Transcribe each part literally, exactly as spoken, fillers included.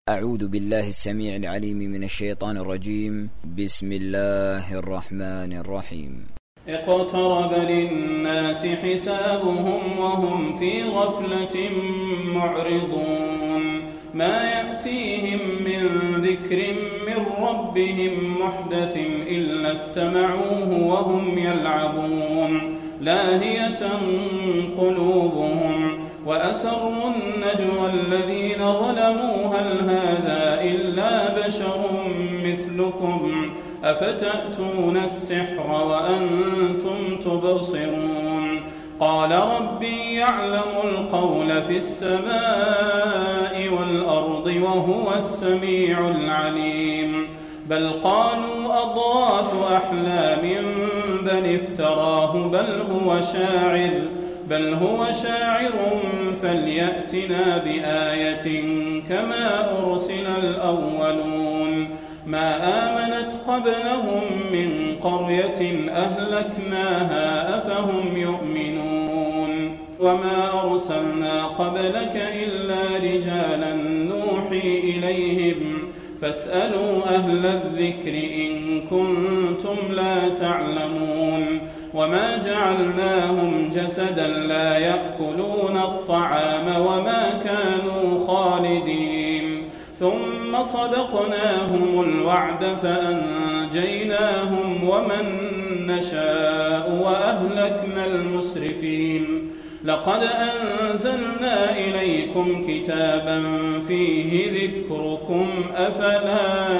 أعوذ بالله السميع العليم من الشيطان الرجيم. بسم الله الرحمن الرحيم. اقترب للناس حسابهم وهم في غفلة معرضون ما يأتيهم من ذكر من ربهم محدث إلا استمعوه وهم يلعبون لاهية قلوبهم وأسروا النجوى الذين ظلموا هل هذا إلا بشر مثلكم أفتأتون السحر وأنتم تبصرون قال ربي يعلم القول في السماء والأرض وهو السميع العليم بل قالوا أضغاث أحلام بل افتراه بل هو شاعر بل هو شاعر فليأتنا بآية كما أرسل الأولون ما آمنت قبلهم من قرية أهلكناها أفهم يؤمنون وما أرسلنا قبلك إلا رجالا نوحي إليهم فاسألوا أهل الذكر إن كنتم لا تعلمون وما جعلناهم جسدا لا يأكلون الطعام وما كانوا خالدين ثم صدقناهم الوعد فأنجيناهم ومن نشاء وأهلكنا المسرفين لقد أنزلنا إليكم كتابا فيه ذكركم أفلا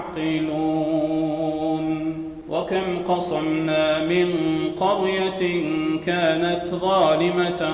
تعقلون وكم قصمنا من قرية كانت ظالمة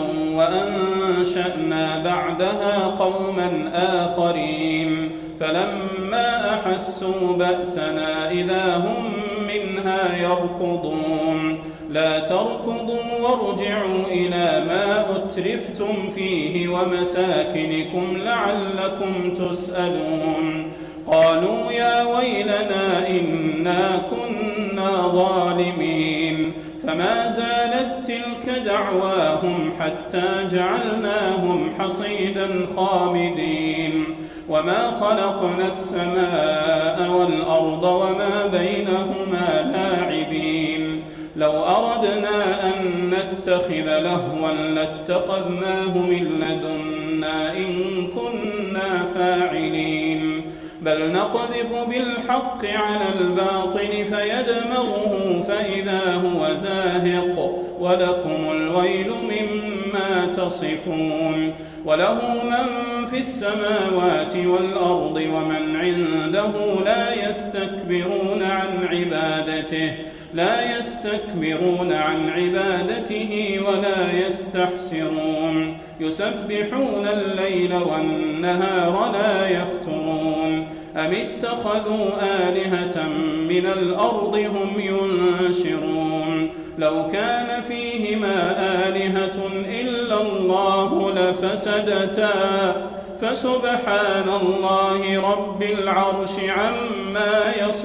وأنشأنا بعدها قوما آخرين فلما أحسوا بأسنا إذا هم منها يركضون لا تركضوا وارجعوا إلى ما أترفتم فيه ومساكنكم لعلكم تسألون قالوا يا ويلنا إنا كنا ظالمين فما زالت تلك دعواهم حتى جعلناهم حصيدا خامدين وما خلقنا السماء والأرض وما بينهما لاعبين لو أردنا أن نتخذ لهوا لاتخذناه من لدنا إن كنا فاعلين بل نقذف بالحق على الباطل فيدمغه فإذا هو زاهق ولكم الويل مما تصفون وله من في السماوات والأرض ومن عنده لا يستكبرون عن عبادته لا يستكبرون عن عبادته ولا يستحسرون يسبحون الليل والنهار لا يفترون أم اتخذوا آلهة من الأرض هم ينشرون لو كان فيهما آلهة إلا الله لفسدتا فسبحان الله رب العرش عما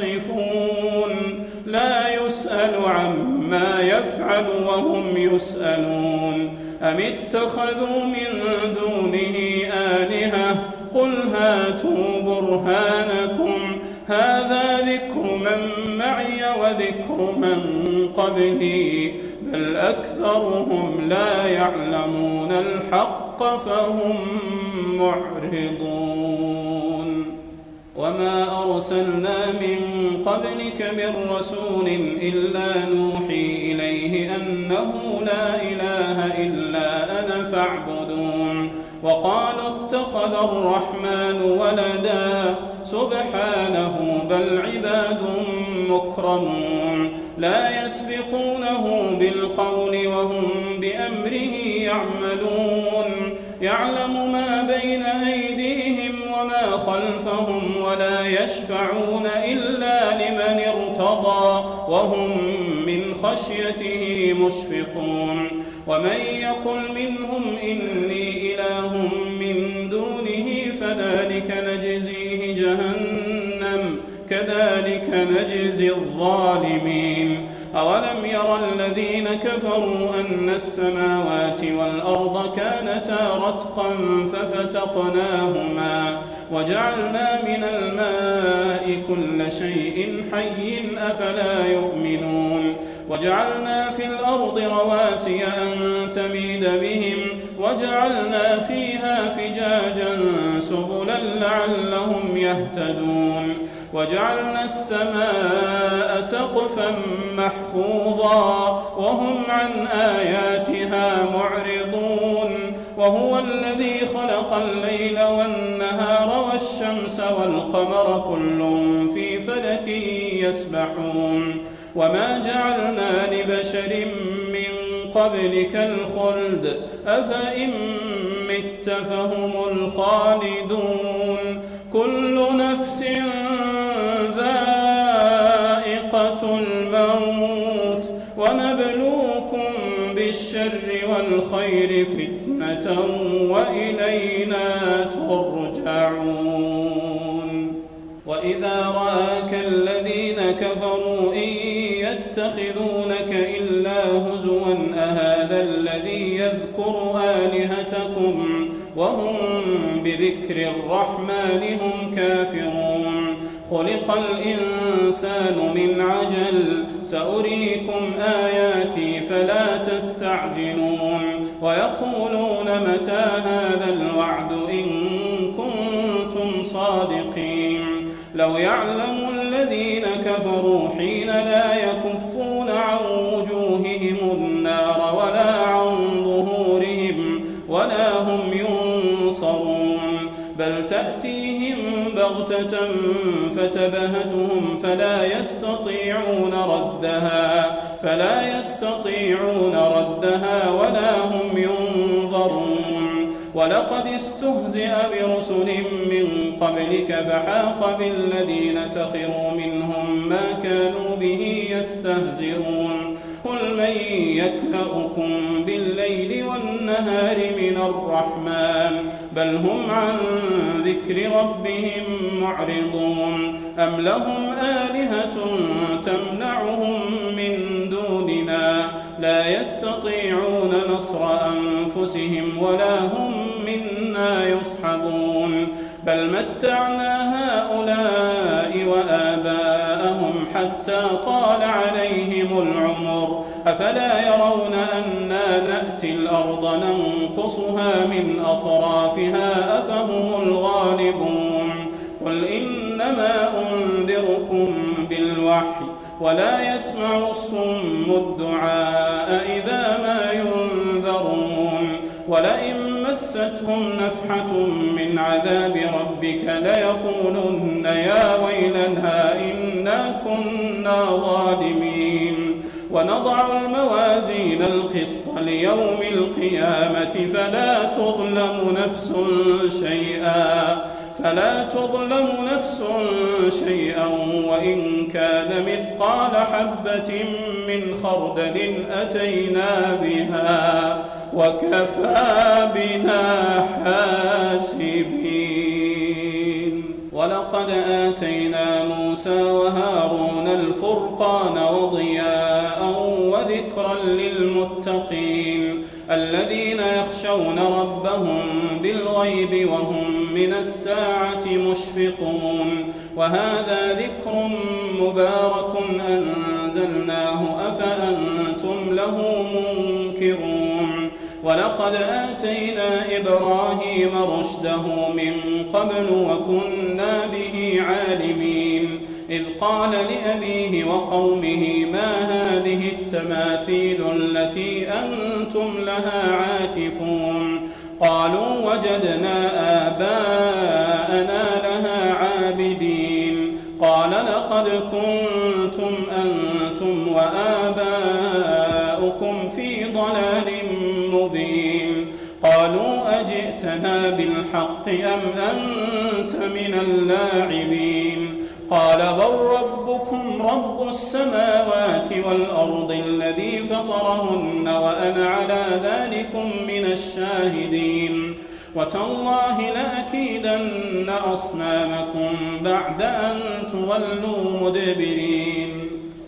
يصفون لا يسأل عما يفعل وهم يسألون أم اتخذوا من دونه آلهة قل هاتوا برهانكم هذا ذكر من معي وذكر من قبلي بل أكثرهم لا يعلمون الحق فهم معرضون وما أرسلنا من قبلك من رسول إلا نوحي إليه أنه لا إله إلا أنا فاعبدون وقالوا اتخذ الرحمن ولدا سبحانه بل عباد مكرمون لا يسبقونه بالقول وهم بأمره يعملون يعلم ما بين أيديهم وما خلفهم ولا يشفعون إلا لمن ارتضى وهم من خشيته مشفقون ومن يقل منهم إني إله من دونه فذلك نجزيه جهنم كذلك نجزي الظالمين أولم ير الذين كفروا أن السماوات والأرض كانتا رتقا ففتقناهما وجعلنا من الماء كل شيء حي أفلا يؤمنون وجعلنا في الأرض رواسي أن تميد بهم وجعلنا فيها فجاجا سبلا لعلهم يهتدون وجعلنا السماء سقفا محفوظا وهم عن آياتها معرضون وهو الذي خلق الليل والنهار والشمس والقمر كل في فلك يسبحون وما جعلنا لبشر من قبلك الخلد أفإن مت فهم الخالدون كل نفس ذائقة الموت ونبلوكم بالشر والخير فتنة وإلينا ترجعون وإذا رآك الذين كفروا إن يتخذونك إلا هزوا أهذا الذي يذكر آلهتكم وهم بذكر الرحمن هم كافرون خلق الإنسان من عجل سأريكم آياتي فلا تستعجلون ويقولون متى هذا الوعد إن كنتم صادقين لو يعلم الذين كفروا حين لا يكفون عن وجوههم النار ولا عن ظهورهم ولا هم ينصرون بل تأتيهم بغتة فتبهتهم فلا يستطيعون ردها فلا يستطيعون ردها ولا هم ينظرون ولقد استهزئ برسل من قبلك فحاق بالذين سخروا منهم ما كانوا به يستهزئون قل من يكلؤكم بالليل والنهار من الرحمن بل هم عن ذكر ربهم معرضون أم لهم آلهة تمنعهم من دوننا لا يستطيعون نصر أنفسهم ولا هم منا يصحبون بل متعنا هؤلاء وآباءهم حتى طال عليهم العمر أفلا يرون أنا نأتي الأرض ننقصها من أطرافها أفهم الغالبون قل إنما أنذركم بالوحي ولا يسمع الصم الدعاء إذا ما ينذرون ولئن مستهم نفحة من عذاب ربك ليقولن يا ويلنا إنا كنا ظالمين ونضع الموازين القسط ليوم القيامة فلا تظلم نفس شيئا فلا تظلم نفس شيئا وإن كان مثقال حبة من خردل أتينا بها وكفى بنا حاسبين ولقد آتينا موسى وهارون الفرقان وضياء وذكرا للمتقين الذين يخشون ربهم بالغيب وهم من الساعة مشفقون وهذا ذكر مبارك أنزلناه أفأنتم له منكرون ولقد آتينا إبراهيم رشده من قبل وكنا به عالمين إذ قال لأبيه وقومه ما هذه التماثيل التي أنتم لها عاكفون قالوا وجدنا آباءنا لها عابدين قال لقد كنتم أنتم وآباؤكم في ضلال مبين قالوا أجئتنا بالحق أم أنت من اللاعبين قال بل ربكم رب السماوات والأرض الذي فطرهن وأنا على ذلكم من الشاهدين وتالله لأكيدن أصنامكم بعد أن تولوا مدبرين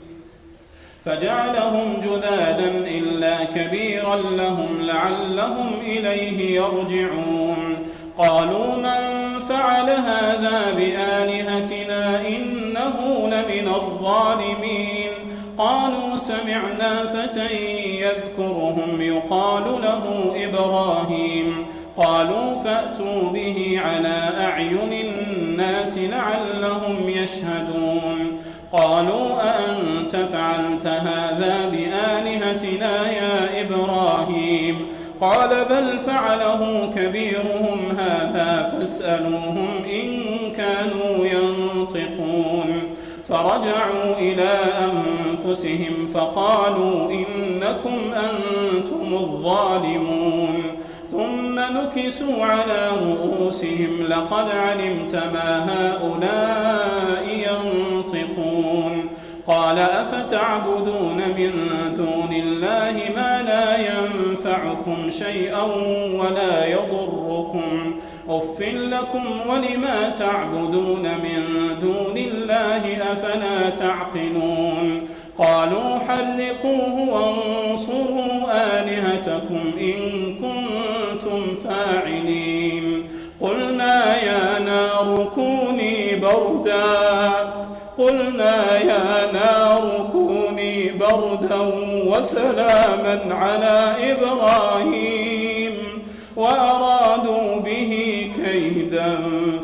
فجعلهم جذاذا إلا كبيرا لهم لعلهم إليه يرجعون قالوا من فعل هذا بآلهتنا إنه لمن الظالمين. قالوا سمعنا فتى يذكرهم يقال له إبراهيم. قالوا فأتوا به على أعين الناس لعلهم يشهدون. قالوا أأنت فعلت هذا بآلهتنا يا إبراهيم؟ قال بل فعله كبيرهم هذا فاسألوهم إن كانوا ينطقون. فرجعوا إلى أنفسهم فقالوا إنكم أنتم الظالمون. ثم نكسوا على رؤوسهم لقد علمت ما هؤلاء ينطقون. قال أفتعبدون من دون الله ما لا ينفعكم شيئا ولا يضركم أف لكم ولما تعبدون من دون الله أفلا تعقلون. قالوا حرقوه وانصروا آلهتكم إن كنتم فاعلين. قلنا يا نار كوني بردا قلنا يا نار كوني بردا وسلاما على إبراهيم وأرادوا به كيدا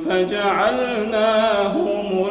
فجعلناهم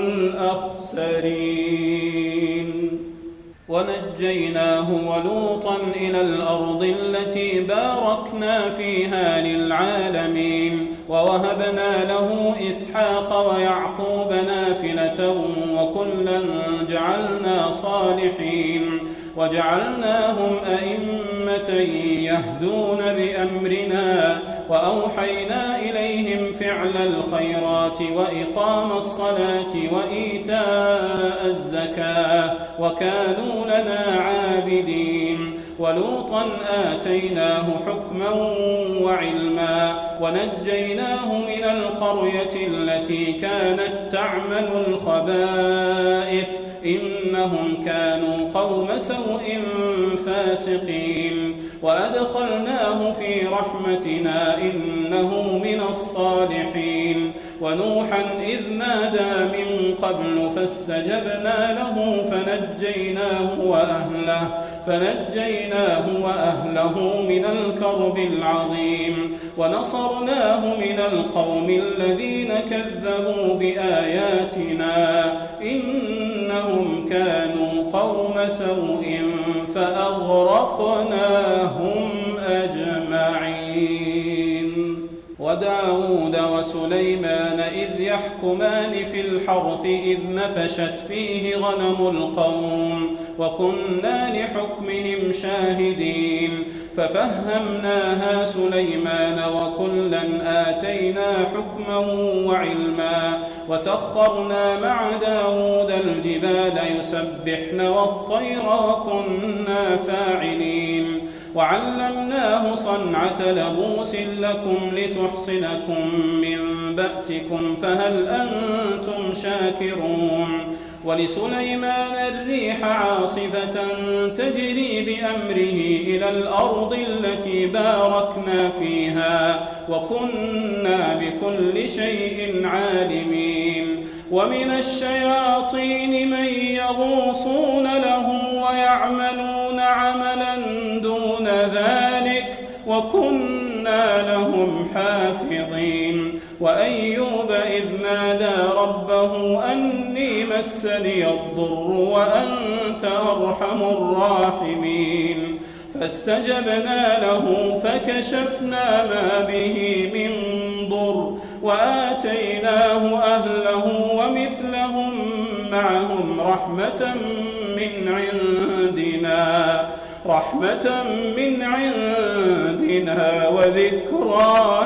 الأخسرين. ونجيناه ولوطا إلى الأرض التي باركنا فيها للعالمين. ووهبنا له إسحاق ويعقوب نافلة وكلا جعلنا صالحين. وجعلناهم أئمة يهدون بأمرنا وأوحينا إليهم فعل الخيرات وإقام الصلاة وإيتاء الزكاة وكانوا لنا عابدين. ولوطا آتيناه حكما وعلما ونجيناه من القرية التي كانت تعمل الخبائث إنهم كانوا قوم سوء فاسقين. وأدخلناه في رحمتنا إنه من الصالحين. ونوحا إذ نادى من قبل فاستجبنا له فنجيناه وأهله فنجيناه وأهله من الكرب العظيم. ونصرناه من القوم الذين كذبوا بآياتنا إنهم كانوا قوم سوء فأغرقناهم أجمعين. وداود وسليمان إذ يحكمان في الحرث إذ نفشت فيه غنم القوم وكنا لحكمهم شاهدين. ففهمناها سليمان وكلا آتينا حكما وعلما. وسخرنا مع داود الجبال يسبحن والطير وكنا فاعلين. وعلمناه صنعة لبوس لكم لتحصنكم من بأسكم فهل أنتم شاكرون. ولسليمان الريح عاصفة تجري بأمره إلى الأرض التي باركنا فيها وكنا بكل شيء عالمين. ومن الشياطين من يغوصون له ويعملون عملا دون ذلك وكنا لهم حافظين. وأيوب إذ نادى ربه أني مسني الضر وأنت أرحم الراحمين. فاستجبنا له فكشفنا ما به من ضر وآتيناه أهله ومثلهم معهم رحمة من عندنا رحمة من عندنا وذكرى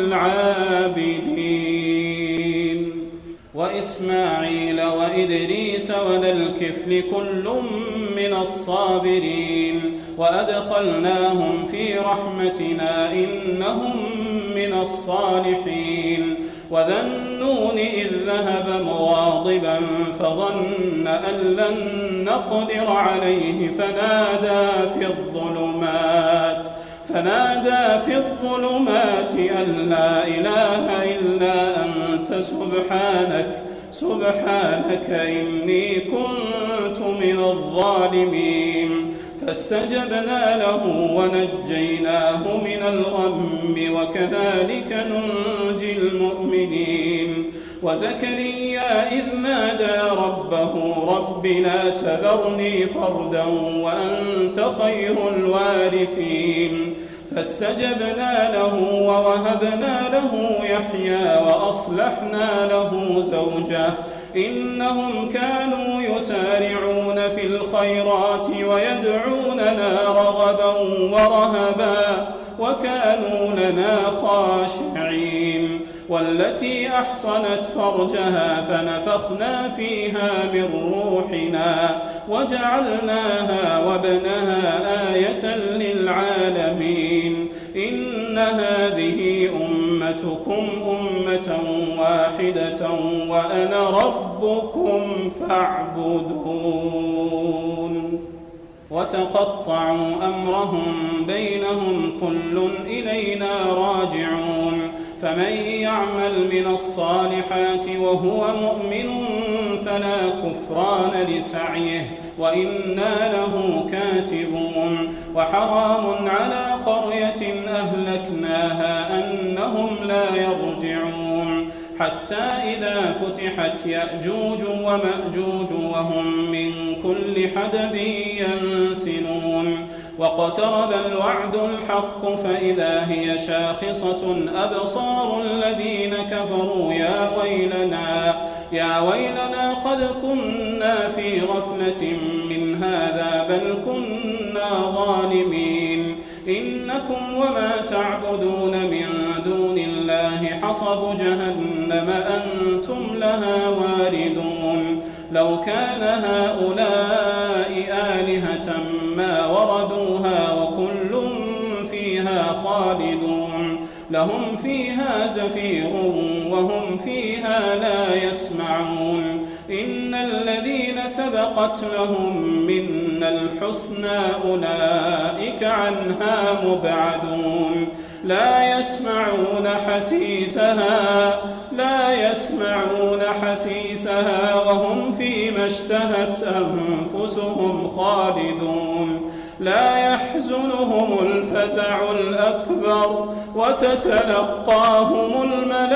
للعابدين. وإسماعيل وإدريس وذا الكفل كل من الصابرين. وأدخلناهم في رحمتنا إنهم من الصالحين. وذا النون إذ ذهب مغاضبا فظن أن لن نقدر عليه فنادى في الظلمات فنادى في الظلمات أن لا إله إلا أنت أنت سبحانك سبحانك إني كنت من الظالمين. فاستجبنا له ونجيناه من الغم وكذلك ننجي المؤمنين. وزكريا إذ نادى ربه رب لا تذرني فردا وأنت خير الوارثين. فاستجبنا له ووهبنا له يحيى وأصلحنا له زوجه إنهم كانوا يسارعون في الخيرات ويدعوننا رغبا ورهبا وكانوا لنا خاشعين. والتي أحصنت فرجها فنفخنا فيها من روحنا وجعلناها وابنها آية للعالمين. إن هذه أمتكم أمة واحدة وأنا ربكم فاعبدون. وتقطعوا أمرهم بينهم كل إلينا راجعون. فمن يعمل من الصالحات وهو مؤمن فلا كفران لسعيه وإنا له كاتبون. وحرام على قرية أهلكناها أنهم لا يرجعون حتى إذا فتحت يأجوج ومأجوج وهم من كل حدب ينسلون. واقترب الوعد الحق فإذا هي شاخصة أبصار الذين كفروا يا ويلنا يا ويلنا قد كنا في غفلة من هذا بل كنا ظالمين. إنكم وما تعبدون من دون الله حصب جهنم أنتم لها واردون. لو كان هؤلاء آلهة ما وردوها وكل فيها خالدون. لهم فيها زفير وهم فيها لا يسمعون. إن الذين سبقت لهم منا الحسنى أولئك عنها مبعدون. لا يسمعون حسيسها لا يسمعون حسيسها وهم فيما اشتهت أنفسهم خالدون. لا يحزنهم الفزع الأكبر وتتلقاهم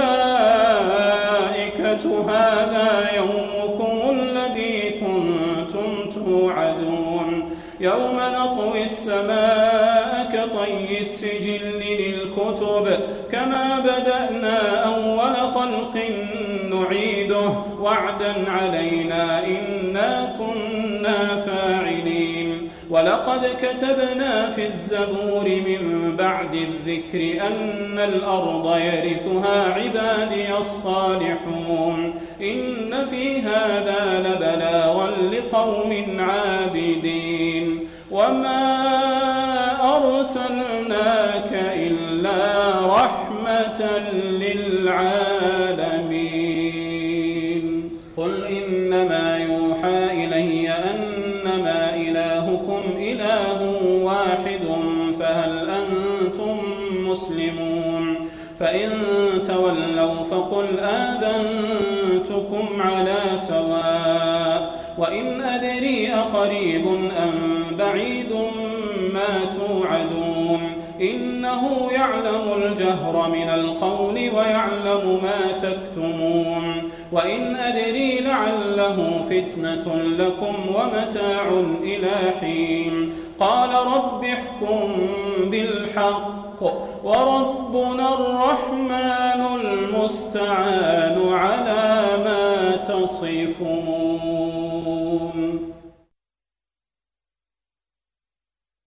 الملائكة هذا يومكم الذي كنتم توعدون. يوم نطوي السماء كطي السجل للكتب كما بدأنا أول خلق نعيده وعدا علينا إنا كنا فاعلين. ولقد كتبنا في الزبور من بعد الذكر أن الأرض يرثها عبادي الصالحون. إن في هذا لبلاغا لقوم عابدين. وما أرسلناك إلا رحمة للعالمين. قل إنما يوحى إلي أنما إلهكم إله واحد فهل أنتم مسلمون؟ فإن تولوا فقل آذنتكم على سواء. وإن أدري أقريب أم بعيد ما توعدون. إنه يعلم الجهر من القول ويعلم ما تكتمون. وإن أدري لعله فتنة لكم ومتاع إلى حين. قال رب احكم بالحق وربنا الرحمن المستعان على ما تصفون.